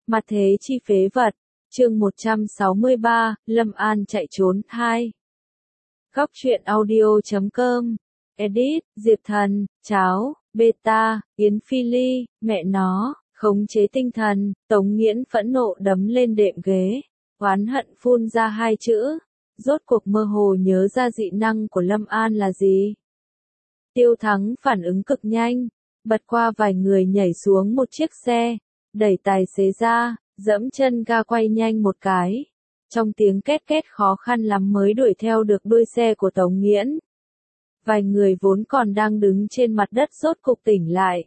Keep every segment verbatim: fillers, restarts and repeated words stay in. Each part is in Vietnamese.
Mặt thế chi phế vật, chương một trăm sáu mươi ba, Lâm An chạy trốn hai. Góc truyện audio chấm com, edit, Diệp Thần, Cháo, Beta, Yến Phi Ly, mẹ nó, khống chế tinh thần, Tống Nghiễn phẫn nộ đấm lên đệm ghế, oán hận phun ra hai chữ, rốt cuộc mơ hồ nhớ ra dị năng của Lâm An là gì. Tiêu Thắng phản ứng cực nhanh, bật qua vài người nhảy xuống một chiếc xe, đẩy tài xế ra, dẫm chân ga quay nhanh một cái. Trong tiếng két két khó khăn lắm mới đuổi theo được đuôi xe của Tống Nghiễn. Vài người vốn còn đang đứng trên mặt đất rốt cục tỉnh lại.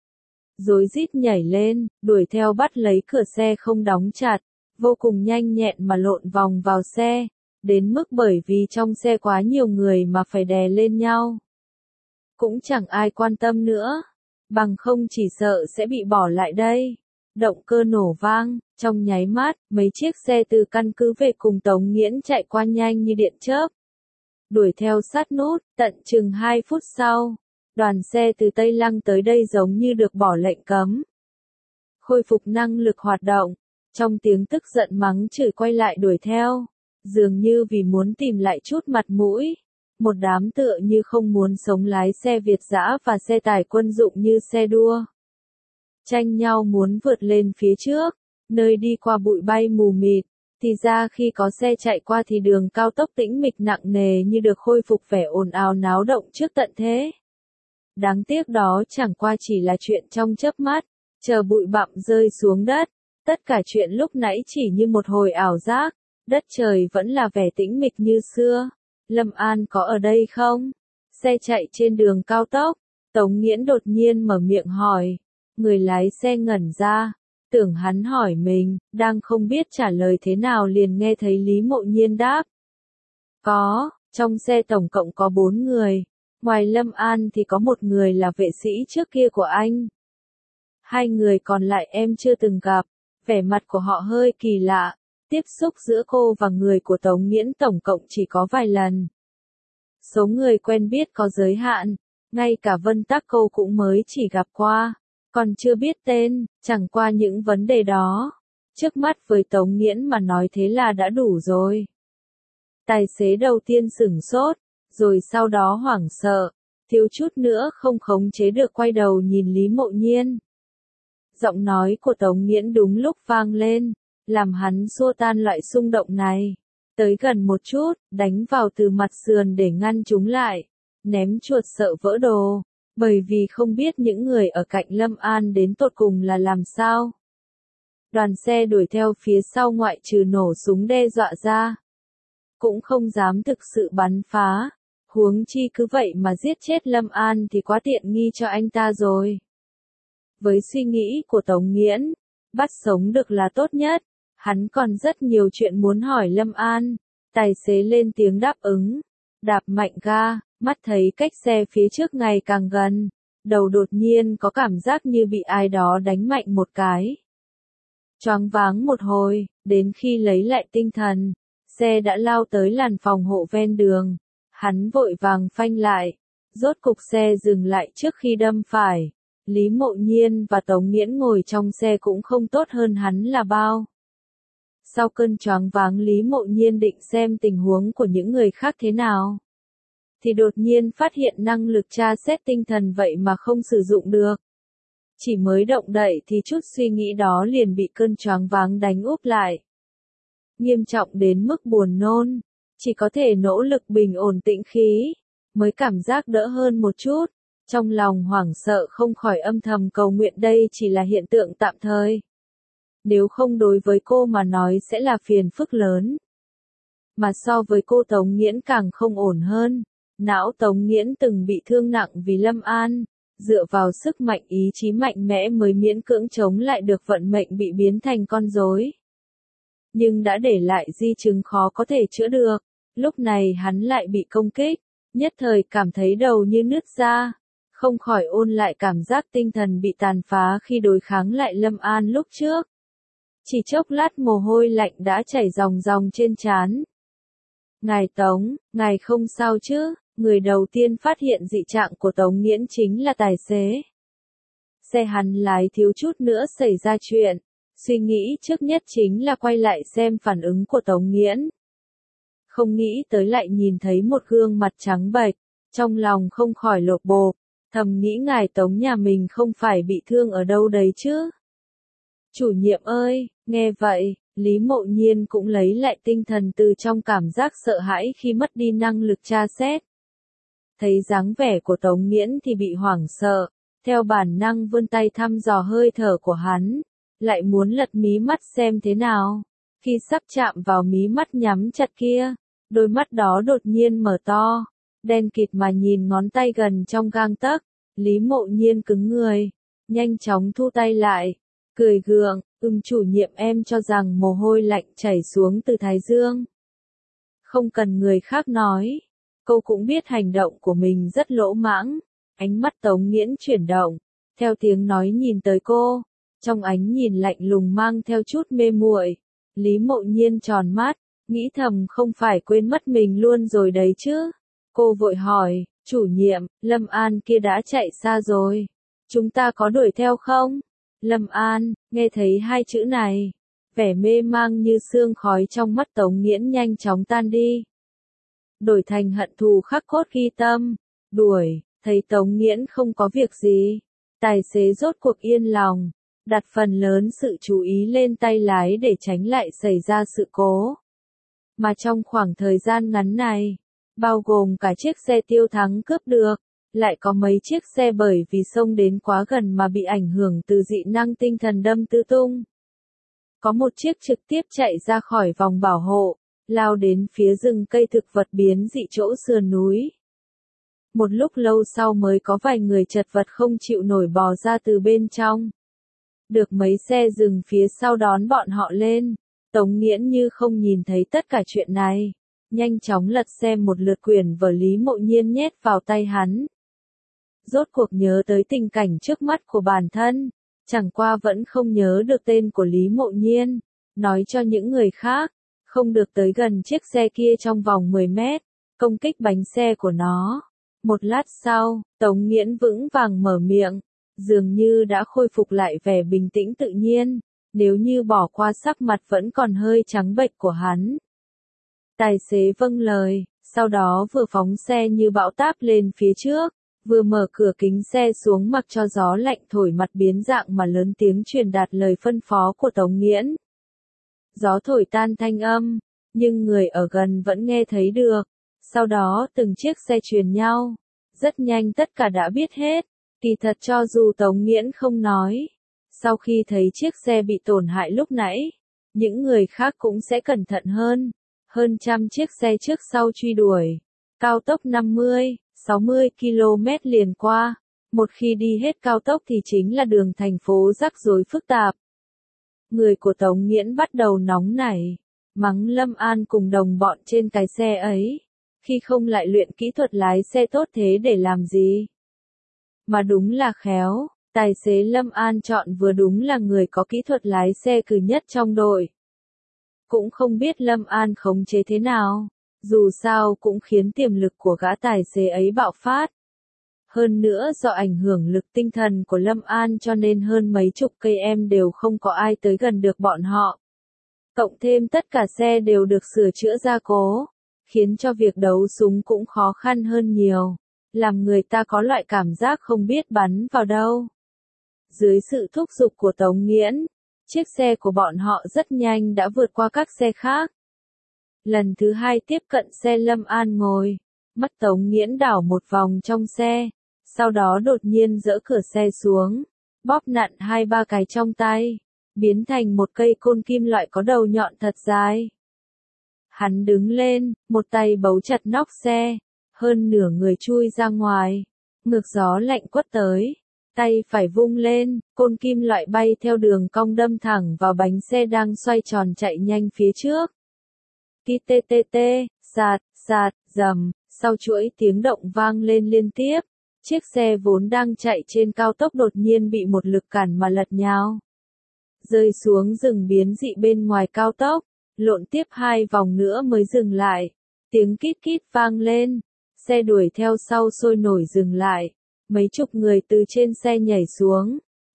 Rối rít nhảy lên, đuổi theo bắt lấy cửa xe không đóng chặt, vô cùng nhanh nhẹn mà lộn vòng vào xe, đến mức bởi vì trong xe quá nhiều người mà phải đè lên nhau. Cũng chẳng ai quan tâm nữa, bằng không chỉ sợ sẽ bị bỏ lại đây. Động cơ nổ vang, trong nháy mắt, mấy chiếc xe từ căn cứ về cùng Tống Nghiễn chạy qua nhanh như điện chớp. Đuổi theo sát nút, tận chừng hai phút sau, đoàn xe từ Tây Lăng tới đây giống như được bỏ lệnh cấm. Khôi phục năng lực hoạt động, trong tiếng tức giận mắng chửi quay lại đuổi theo, dường như vì muốn tìm lại chút mặt mũi. Một đám tựa như không muốn sống lái xe Việt dã và xe tải quân dụng như xe đua. Tranh nhau muốn vượt lên phía trước, nơi đi qua bụi bay mù mịt, thì ra khi có xe chạy qua thì đường cao tốc tĩnh mịch nặng nề như được khôi phục vẻ ồn ào náo động trước tận thế. Đáng tiếc đó chẳng qua chỉ là chuyện trong chớp mắt, chờ bụi bặm rơi xuống đất, tất cả chuyện lúc nãy chỉ như một hồi ảo giác, đất trời vẫn là vẻ tĩnh mịch như xưa. Lâm An có ở đây không? Xe chạy trên đường cao tốc, Tống Nghiễn đột nhiên mở miệng hỏi. Người lái xe ngẩn ra, tưởng hắn hỏi mình, đang không biết trả lời thế nào liền nghe thấy Lý Mộ Nhiên đáp. Có, trong xe tổng cộng có bốn người, ngoài Lâm An thì có một người là vệ sĩ trước kia của anh. Hai người còn lại em chưa từng gặp, vẻ mặt của họ hơi kỳ lạ, tiếp xúc giữa cô và người của Tống Nghiễn tổng cộng chỉ có vài lần. Số người quen biết có giới hạn, ngay cả Vân Tắc cô cũng mới chỉ gặp qua. Còn chưa biết tên, chẳng qua những vấn đề đó. Trước mắt với Tống Nghiễn mà nói thế là đã đủ rồi. Tài xế đầu tiên sửng sốt, rồi sau đó hoảng sợ, thiếu chút nữa không khống chế được quay đầu nhìn Lý Mộ Nhiên. Giọng nói của Tống Nghiễn đúng lúc vang lên, làm hắn xua tan loại xung động này. Tới gần một chút, đánh vào từ mặt sườn để ngăn chúng lại, ném chuột sợ vỡ đồ. Bởi vì không biết những người ở cạnh Lâm An đến tột cùng là làm sao. Đoàn xe đuổi theo phía sau ngoại trừ nổ súng đe dọa ra. Cũng không dám thực sự bắn phá. Huống chi cứ vậy mà giết chết Lâm An thì quá tiện nghi cho anh ta rồi. Với suy nghĩ của Tống Nghiễn, bắt sống được là tốt nhất. Hắn còn rất nhiều chuyện muốn hỏi Lâm An. Tài xế lên tiếng đáp ứng. Đạp mạnh ga. Mắt thấy cách xe phía trước ngày càng gần, đầu đột nhiên có cảm giác như bị ai đó đánh mạnh một cái. Choáng váng một hồi, đến khi lấy lại tinh thần, xe đã lao tới làn phòng hộ ven đường. Hắn vội vàng phanh lại, rốt cục xe dừng lại trước khi đâm phải. Lý Mộ Nhiên và Tống Nghiễn ngồi trong xe cũng không tốt hơn hắn là bao. Sau cơn choáng váng Lý Mộ Nhiên định xem tình huống của những người khác thế nào. Thì đột nhiên phát hiện năng lực tra xét tinh thần vậy mà không sử dụng được. Chỉ mới động đậy thì chút suy nghĩ đó liền bị cơn choáng váng đánh úp lại. Nghiêm trọng đến mức buồn nôn, chỉ có thể nỗ lực bình ổn tĩnh khí, mới cảm giác đỡ hơn một chút. Trong lòng hoảng sợ không khỏi âm thầm cầu nguyện đây chỉ là hiện tượng tạm thời. Nếu không đối với cô mà nói sẽ là phiền phức lớn. Mà so với cô Tống Nghiễn càng không ổn hơn. Não Tống Nghiễn từng bị thương nặng vì Lâm An, dựa vào sức mạnh ý chí mạnh mẽ mới miễn cưỡng chống lại được vận mệnh bị biến thành con rối. Nhưng đã để lại di chứng khó có thể chữa được, lúc này hắn lại bị công kích, nhất thời cảm thấy đầu như nứt ra, không khỏi ôn lại cảm giác tinh thần bị tàn phá khi đối kháng lại Lâm An lúc trước. Chỉ chốc lát mồ hôi lạnh đã chảy ròng ròng trên trán. Ngài Tống, ngài không sao chứ? Người đầu tiên phát hiện dị trạng của Tống Nghiễn chính là tài xế. Xe hắn lái thiếu chút nữa xảy ra chuyện, Suy nghĩ trước nhất chính là quay lại xem phản ứng của Tống Nghiễn. Không nghĩ tới lại nhìn thấy một gương mặt trắng bệch, trong lòng không khỏi lột bột, thầm nghĩ ngài Tống nhà mình không phải bị thương ở đâu đấy chứ. Chủ nhiệm ơi, nghe vậy, Lý Mộ Nhiên cũng lấy lại tinh thần từ trong cảm giác sợ hãi khi mất đi năng lực tra xét. Thấy dáng vẻ của Tống Nghiễn thì bị hoảng sợ, theo bản năng vươn tay thăm dò hơi thở của hắn, lại muốn lật mí mắt xem thế nào. Khi sắp chạm vào mí mắt nhắm chặt kia, đôi mắt đó đột nhiên mở to, đen kịt mà nhìn ngón tay gần trong gang tấc. Lý Mộ Nhiên cứng người, nhanh chóng thu tay lại, cười gượng, ừm chủ nhiệm em cho rằng mồ hôi lạnh chảy xuống từ thái dương. Không cần người khác nói, cô cũng biết hành động của mình rất lỗ mãng. Ánh mắt Tống Nghiễn chuyển động, theo tiếng nói nhìn tới cô, trong ánh nhìn lạnh lùng mang theo chút mê muội. Lý Mộ Nhiên tròn mắt, nghĩ thầm không phải quên mất mình luôn rồi đấy chứ. Cô vội hỏi, chủ nhiệm, Lâm An kia đã chạy xa rồi, chúng ta có đuổi theo không? Lâm An, nghe thấy hai chữ này, vẻ mê mang như sương khói trong mắt Tống Nghiễn nhanh chóng tan đi, đổi thành hận thù khắc cốt ghi tâm. Đuổi, thấy Tống Nghiễn không có việc gì, tài xế rốt cuộc yên lòng, đặt phần lớn sự chú ý lên tay lái để tránh lại xảy ra sự cố. Mà trong khoảng thời gian ngắn này, bao gồm cả chiếc xe Tiêu Thắng cướp được, lại có mấy chiếc xe bởi vì xông đến quá gần mà bị ảnh hưởng từ dị năng tinh thần đâm tứ tung. Có một chiếc trực tiếp chạy ra khỏi vòng bảo hộ, lao đến phía rừng cây thực vật biến dị chỗ sườn núi. Một lúc lâu sau mới có vài người chật vật không chịu nổi bò ra từ bên trong. Được mấy xe dừng phía sau đón bọn họ lên, Tống Nghiễn như không nhìn thấy tất cả chuyện này, nhanh chóng lật xem một lượt quyển vở Lý Mộ Nhiên nhét vào tay hắn. Rốt cuộc nhớ tới tình cảnh trước mắt của bản thân, chẳng qua vẫn không nhớ được tên của Lý Mộ Nhiên, nói cho những người khác, không được tới gần chiếc xe kia trong vòng mười mét, công kích bánh xe của nó. Một lát sau, Tống Nghiễn vững vàng mở miệng, dường như đã khôi phục lại vẻ bình tĩnh tự nhiên, nếu như bỏ qua sắc mặt vẫn còn hơi trắng bệch của hắn. Tài xế vâng lời, sau đó vừa phóng xe như bão táp lên phía trước, vừa mở cửa kính xe xuống mặc cho gió lạnh thổi mặt biến dạng mà lớn tiếng truyền đạt lời phân phó của Tống Nghiễn. Gió thổi tan thanh âm, nhưng người ở gần vẫn nghe thấy được. Sau đó từng chiếc xe truyền nhau, rất nhanh tất cả đã biết hết. Kỳ thật cho dù Tống Nghiễn không nói, sau khi thấy chiếc xe bị tổn hại lúc nãy, những người khác cũng sẽ cẩn thận hơn. Hơn trăm chiếc xe trước sau truy đuổi, cao tốc năm mươi, sáu mươi ki lô mét liền qua. Một khi đi hết cao tốc thì chính là đường thành phố rắc rối phức tạp. Người của Tống Nghiễn bắt đầu nóng nảy, mắng Lâm An cùng đồng bọn trên cái xe ấy. Khi không lại luyện kỹ thuật lái xe tốt thế để làm gì? Mà đúng là khéo, tài xế Lâm An chọn vừa đúng là người có kỹ thuật lái xe cừ nhất trong đội. Cũng không biết Lâm An khống chế thế nào, dù sao cũng khiến tiềm lực của gã tài xế ấy bạo phát. Hơn nữa do ảnh hưởng lực tinh thần của Lâm An cho nên hơn mấy chục cây em đều không có ai tới gần được bọn họ. Cộng thêm tất cả xe đều được sửa chữa gia cố, khiến cho việc đấu súng cũng khó khăn hơn nhiều, làm người ta có loại cảm giác không biết bắn vào đâu. Dưới sự thúc giục của Tống Nghiễn, chiếc xe của bọn họ rất nhanh đã vượt qua các xe khác. Lần thứ hai tiếp cận xe Lâm An ngồi, mắt Tống Nghiễn đảo một vòng trong xe, sau đó đột nhiên giở cửa xe xuống, bóp nặn hai ba cái trong tay, biến thành một cây côn kim loại có đầu nhọn thật dài. Hắn đứng lên, một tay bấu chặt nóc xe, hơn nửa người chui ra ngoài, ngược gió lạnh quất tới, tay phải vung lên, côn kim loại bay theo đường cong đâm thẳng vào bánh xe đang xoay tròn chạy nhanh phía trước. Tí tê tê tê, sạt, sạt, rầm, sau chuỗi tiếng động vang lên liên tiếp, chiếc xe vốn đang chạy trên cao tốc đột nhiên bị một lực cản mà lật nhào, rơi xuống rừng biến dị bên ngoài cao tốc. Lộn tiếp hai vòng nữa mới dừng lại, tiếng kít kít vang lên, xe đuổi theo sau sôi nổi dừng lại, mấy chục người từ trên xe nhảy xuống,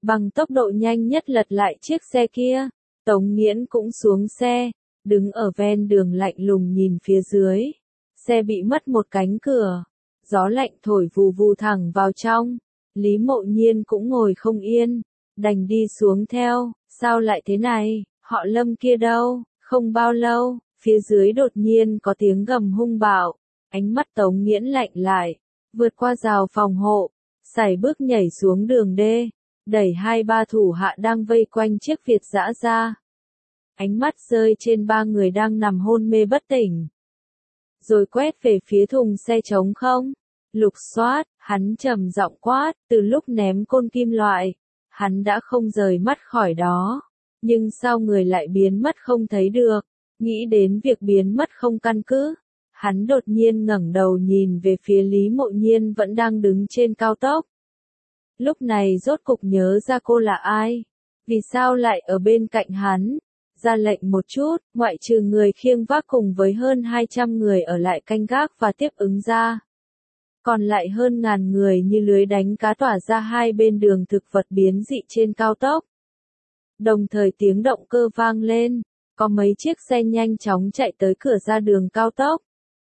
bằng tốc độ nhanh nhất lật lại chiếc xe kia. Tống Nghiễn cũng xuống xe, đứng ở ven đường lạnh lùng nhìn phía dưới. Xe bị mất một cánh cửa, gió lạnh thổi vù vù thẳng vào trong. Lý Mộ Nhiên cũng ngồi không yên, đành đi xuống theo. Sao lại thế này, họ Lâm kia đâu? Không bao lâu, phía dưới đột nhiên có tiếng gầm hung bạo. Ánh mắt Tống Nghiễn lạnh lại, vượt qua rào phòng hộ, sải bước nhảy xuống đường đê, đẩy hai ba thủ hạ đang vây quanh chiếc Việt dã ra. Ánh mắt rơi trên ba người đang nằm hôn mê bất tỉnh. Rồi quét về phía thùng xe trống không. Lục soát, hắn trầm giọng quát, từ lúc ném côn kim loại, hắn đã không rời mắt khỏi đó. Nhưng sao người lại biến mất không thấy được? Nghĩ đến việc biến mất không căn cứ, hắn đột nhiên ngẩng đầu nhìn về phía Lý Mộ Nhiên vẫn đang đứng trên cao tốc. Lúc này rốt cục nhớ ra cô là ai? Vì sao lại ở bên cạnh hắn? Ra lệnh một chút, ngoại trừ người khiêng vác cùng với hơn hai trăm người ở lại canh gác và tiếp ứng ra. Còn lại hơn ngàn người như lưới đánh cá tỏa ra hai bên đường thực vật biến dị trên cao tốc. Đồng thời tiếng động cơ vang lên, có mấy chiếc xe nhanh chóng chạy tới cửa ra đường cao tốc.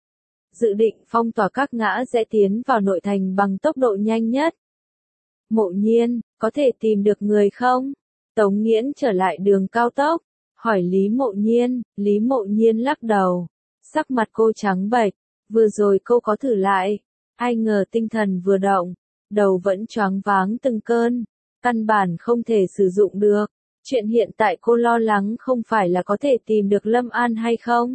Dự định phong tỏa các ngã rẽ tiến vào nội thành bằng tốc độ nhanh nhất. Mộ Nhiên, có thể tìm được người không? Tống Nghiễn trở lại đường cao tốc, hỏi Lý Mộ Nhiên. Lý Mộ Nhiên lắc đầu, sắc mặt cô trắng bệch. Vừa rồi cô có thử lại, ai ngờ tinh thần vừa động, đầu vẫn choáng váng từng cơn, căn bản không thể sử dụng được. Chuyện hiện tại cô lo lắng không phải là có thể tìm được Lâm An hay không,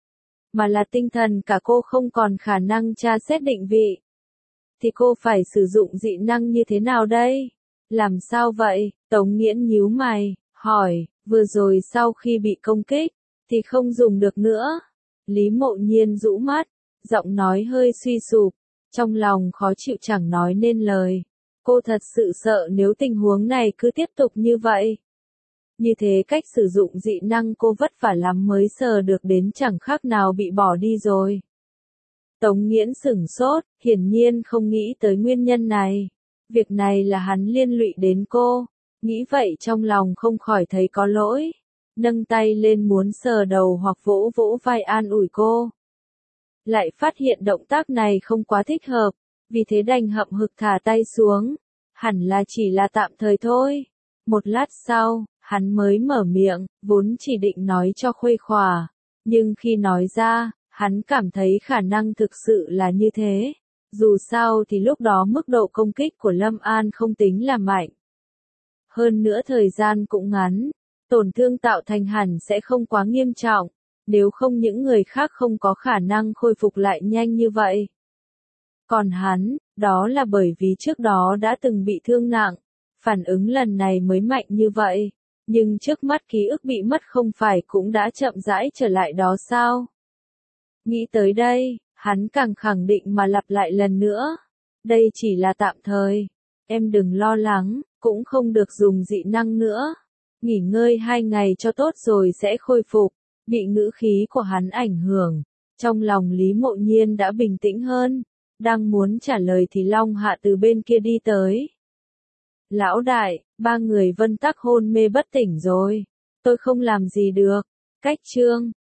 mà là tinh thần cả cô không còn khả năng tra xét định vị. Thì cô phải sử dụng dị năng như thế nào đây? Làm sao vậy? Tống Nghiễn nhíu mày, hỏi, vừa rồi sau khi bị công kích, thì không dùng được nữa. Lý Mộ Nhiên rũ mắt, giọng nói hơi suy sụp, trong lòng khó chịu chẳng nói nên lời. Cô thật sự sợ nếu tình huống này cứ tiếp tục như vậy. Như thế cách sử dụng dị năng cô vất vả lắm mới sờ được đến chẳng khác nào bị bỏ đi rồi. Tống Nghiễn sửng sốt, hiển nhiên không nghĩ tới nguyên nhân này. Việc này là hắn liên lụy đến cô. Nghĩ vậy trong lòng không khỏi thấy có lỗi. Nâng tay lên muốn sờ đầu hoặc vỗ vỗ vai an ủi cô. Lại phát hiện động tác này không quá thích hợp. Vì thế đành hậm hực thả tay xuống. Hẳn là chỉ là tạm thời thôi. Một lát sau, hắn mới mở miệng, vốn chỉ định nói cho khuây khỏa. Nhưng khi nói ra, hắn cảm thấy khả năng thực sự là như thế. Dù sao thì lúc đó mức độ công kích của Lâm An không tính là mạnh. Hơn nữa thời gian cũng ngắn, tổn thương tạo thành hẳn sẽ không quá nghiêm trọng, nếu không những người khác không có khả năng khôi phục lại nhanh như vậy. Còn hắn, đó là bởi vì trước đó đã từng bị thương nặng, phản ứng lần này mới mạnh như vậy. Nhưng trước mắt ký ức bị mất không phải cũng đã chậm rãi trở lại đó sao? Nghĩ tới đây, hắn càng khẳng định mà lặp lại lần nữa. Đây chỉ là tạm thời. Em đừng lo lắng, cũng không được dùng dị năng nữa. Nghỉ ngơi hai ngày cho tốt rồi sẽ khôi phục. Bị ngữ khí của hắn ảnh hưởng. Trong lòng Lý Mộ Nhiên đã bình tĩnh hơn. Đang muốn trả lời thì Long Hạ từ bên kia đi tới. Lão đại, ba người Vân Tắc hôn mê bất tỉnh rồi. Tôi không làm gì được. Cách chương